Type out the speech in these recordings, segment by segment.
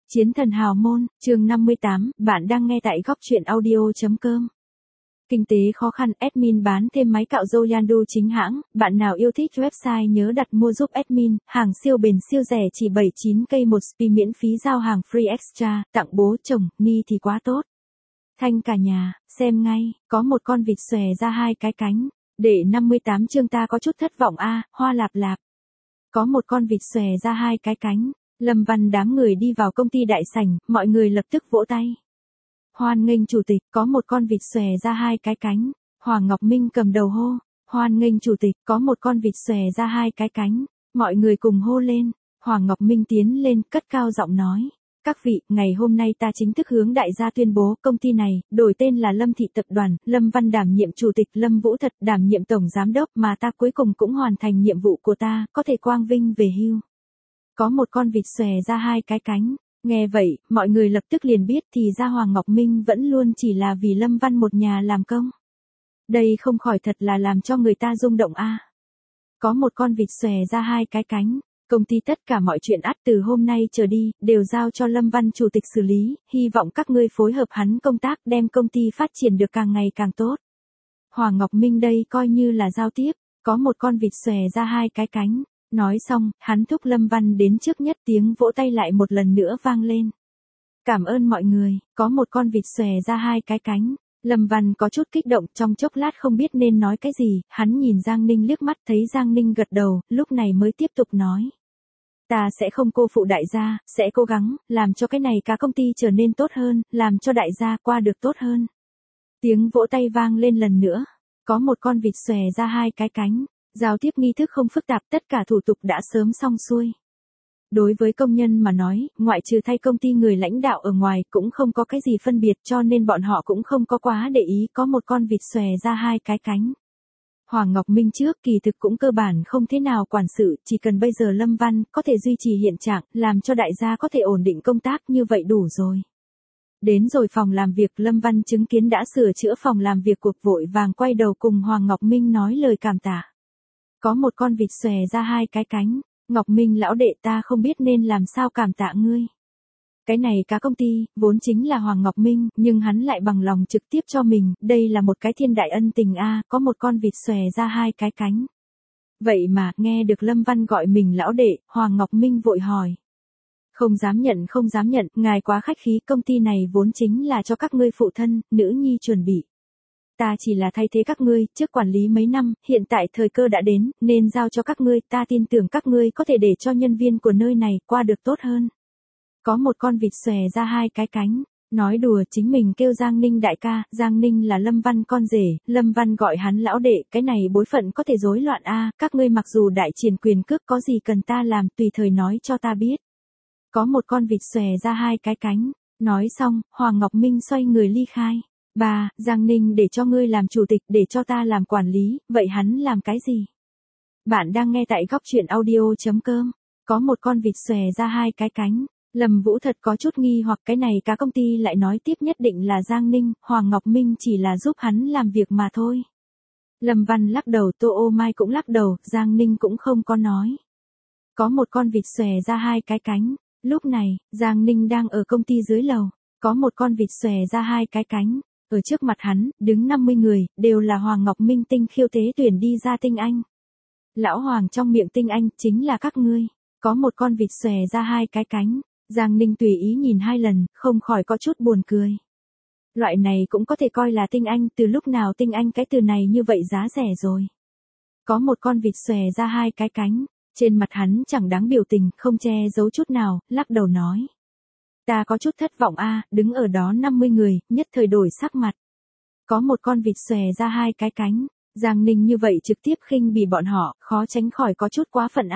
Chiến thần hào môn, chương 58, bạn đang nghe tại góc truyện audio.com. Kinh tế khó khăn, admin bán thêm máy cạo râu Yandu chính hãng, bạn nào yêu thích website nhớ đặt mua giúp admin, hàng siêu bền siêu rẻ chỉ 79k một spi miễn phí giao hàng free extra, tặng bố chồng, ni thì quá tốt. Thanh cả nhà, xem ngay, có một con vịt xòe ra hai cái cánh, để 58 chương ta có chút thất vọng hoa lạp lạp. Có một con vịt xòe ra hai cái cánh. Lâm Văn đám người đi vào công ty đại sảnh, mọi người lập tức vỗ tay. Hoan nghênh chủ tịch, có một con vịt xòe ra hai cái cánh. Hoàng Ngọc Minh cầm đầu hô. Hoan nghênh chủ tịch, có một con vịt xòe ra hai cái cánh. Mọi người cùng hô lên. Hoàng Ngọc Minh tiến lên, cất cao giọng nói. Các vị, ngày hôm nay ta chính thức hướng đại gia tuyên bố công ty này, đổi tên là Lâm Thị Tập đoàn, Lâm Văn đảm nhiệm chủ tịch, Lâm Vũ Thật đảm nhiệm tổng giám đốc, mà ta cuối cùng cũng hoàn thành nhiệm vụ của ta, có thể quang vinh về hưu. Có một con vịt xòe ra hai cái cánh. Nghe vậy, mọi người lập tức liền biết thì ra Hoàng Ngọc Minh vẫn luôn chỉ là vì Lâm Văn một nhà làm công. Đây không khỏi thật là làm cho người ta rung động Có một con vịt xòe ra hai cái cánh. Công ty tất cả mọi chuyện từ hôm nay trở đi, đều giao cho Lâm Văn chủ tịch xử lý, hy vọng các ngươi phối hợp hắn công tác đem công ty phát triển được càng ngày càng tốt. Hoàng Ngọc Minh đây coi như là giao tiếp, có một con vịt xòe ra hai cái cánh. Nói xong, hắn thúc Lâm Văn đến trước nhất, tiếng vỗ tay lại một lần nữa vang lên. Cảm ơn mọi người, có một con vịt xòe ra hai cái cánh. Lâm Văn có chút kích động, trong chốc lát không biết nên nói cái gì, hắn nhìn Giang Ninh liếc mắt, thấy Giang Ninh gật đầu, lúc này mới tiếp tục nói. Ta sẽ không cô phụ đại gia, sẽ cố gắng, làm cho cái này cả công ty trở nên tốt hơn, làm cho đại gia qua được tốt hơn. Tiếng vỗ tay vang lên lần nữa, có một con vịt xòe ra hai cái cánh. Giao tiếp nghi thức không phức tạp, tất cả thủ tục đã sớm xong xuôi. Đối với công nhân mà nói, ngoại trừ thay công ty người lãnh đạo ở ngoài cũng không có cái gì phân biệt, cho nên bọn họ cũng không có quá để ý có một con vịt xòe ra hai cái cánh. Hoàng Ngọc Minh trước kỳ thực cũng cơ bản không thế nào quản sự, chỉ cần bây giờ Lâm Văn có thể duy trì hiện trạng, làm cho đại gia có thể ổn định công tác như vậy đủ rồi. Đến rồi phòng làm việc, Lâm Văn chứng kiến đã sửa chữa phòng làm việc, cuộc vội vàng quay đầu cùng Hoàng Ngọc Minh nói lời cảm tạ. Có một con vịt xòe ra hai cái cánh. Ngọc Minh lão đệ, ta không biết nên làm sao cảm tạ ngươi. Cái này cả công ty, vốn chính là Hoàng Ngọc Minh, nhưng hắn lại bằng lòng trực tiếp cho mình, đây là một cái thiên đại ân tình có một con vịt xòe ra hai cái cánh. Vậy mà, nghe được Lâm Văn gọi mình lão đệ, Hoàng Ngọc Minh vội hỏi. Không dám nhận, ngài quá khách khí, công ty này vốn chính là cho các ngươi phụ thân, nữ nhi chuẩn bị. Ta chỉ là thay thế các ngươi, trước quản lý mấy năm, hiện tại thời cơ đã đến, nên giao cho các ngươi, ta tin tưởng các ngươi có thể để cho nhân viên của nơi này qua được tốt hơn. Có một con vịt xòe ra hai cái cánh, nói đùa chính mình kêu Giang Ninh đại ca, Giang Ninh là Lâm Văn con rể, Lâm Văn gọi hắn lão đệ, cái này bối phận có thể rối loạn các ngươi mặc dù đại triển quyền cước, có gì cần ta làm tùy thời nói cho ta biết. Có một con vịt xòe ra hai cái cánh, nói xong, Hoàng Ngọc Minh xoay người ly khai. Giang Ninh để cho ngươi làm chủ tịch, để cho ta làm quản lý, vậy hắn làm cái gì? Bạn đang nghe tại góc truyện audio.com. Có một con vịt xòe ra hai cái cánh. Lâm Vũ Thật có chút nghi hoặc, cái này cả công ty lại nói tiếp nhất định là Giang Ninh, Hoàng Ngọc Minh chỉ là giúp hắn làm việc mà thôi. Lâm Văn lắc đầu, Tô Ô Mai cũng lắc đầu, Giang Ninh cũng không có nói. Có một con vịt xòe ra hai cái cánh. Lúc này, Giang Ninh đang ở công ty dưới lầu. Có một con vịt xòe ra hai cái cánh. Ở trước mặt hắn, đứng 50 người, đều là Hoàng Ngọc Minh tinh khiêu tế tuyển đi ra tinh anh. Lão Hoàng trong miệng tinh anh, chính là các ngươi. Có một con vịt xòe ra hai cái cánh. Giang Ninh tùy ý nhìn hai lần, không khỏi có chút buồn cười. Loại này cũng có thể coi là tinh anh, từ lúc nào tinh anh cái từ này như vậy giá rẻ rồi. Có một con vịt xòe ra hai cái cánh. Trên mặt hắn chẳng đáng biểu tình, không che giấu chút nào, lắc đầu nói. Ta có chút thất vọng đứng ở đó 50 người, nhất thời đổi sắc mặt. Có một con vịt xòe ra hai cái cánh. Giang Ninh như vậy trực tiếp khinh bỉ bọn họ, khó tránh khỏi có chút quá phận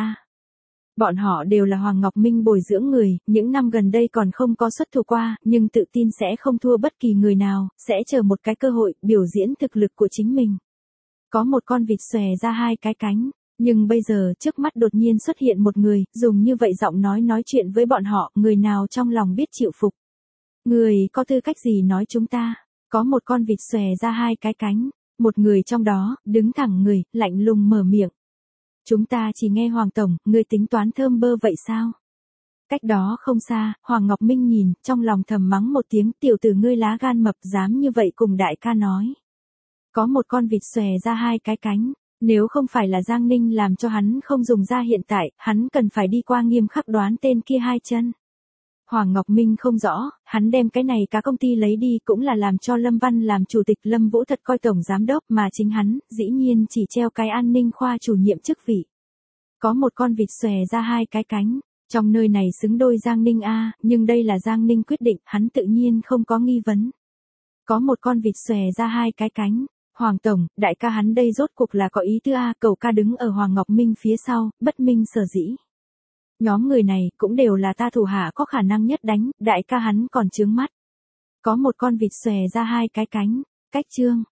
Bọn họ đều là Hoàng Ngọc Minh bồi dưỡng người, những năm gần đây còn không có xuất thủ qua, nhưng tự tin sẽ không thua bất kỳ người nào, sẽ chờ một cái cơ hội, biểu diễn thực lực của chính mình. Có một con vịt xòe ra hai cái cánh. Nhưng bây giờ trước mắt đột nhiên xuất hiện một người, dùng như vậy giọng nói chuyện với bọn họ, người nào trong lòng biết chịu phục. Người có tư cách gì nói chúng ta? Có một con vịt xòe ra hai cái cánh, một người trong đó, đứng thẳng người, lạnh lùng mở miệng. Chúng ta chỉ nghe Hoàng Tổng, người tính toán thơm bơ vậy sao? Cách đó không xa, Hoàng Ngọc Minh nhìn, trong lòng thầm mắng một tiếng, tiểu tử ngươi lá gan mập dám như vậy cùng đại ca nói. Có một con vịt xòe ra hai cái cánh, nếu không phải là Giang Ninh làm cho hắn không dùng ra hiện tại, hắn cần phải đi qua nghiêm khắc đoán tên kia hai chân. Hoàng Ngọc Minh không rõ, hắn đem cái này cả công ty lấy đi cũng là làm cho Lâm Văn làm chủ tịch, Lâm Vũ thật coi tổng giám đốc, mà chính hắn, dĩ nhiên chỉ treo cái an ninh khoa chủ nhiệm chức vị. Có một con vịt xòe ra hai cái cánh, trong nơi này xứng đôi Giang Ninh a, nhưng đây là Giang Ninh quyết định, hắn tự nhiên không có nghi vấn. Có một con vịt xòe ra hai cái cánh, Hoàng tổng, đại ca hắn đây rốt cuộc là có ý tư a, cậu ca đứng ở Hoàng Ngọc Minh phía sau, bất minh sở dĩ. Nhóm người này cũng đều là ta thủ hạ có khả năng nhất đánh, đại ca hắn còn chướng mắt. Có một con vịt xòe ra hai cái cánh, cách chương.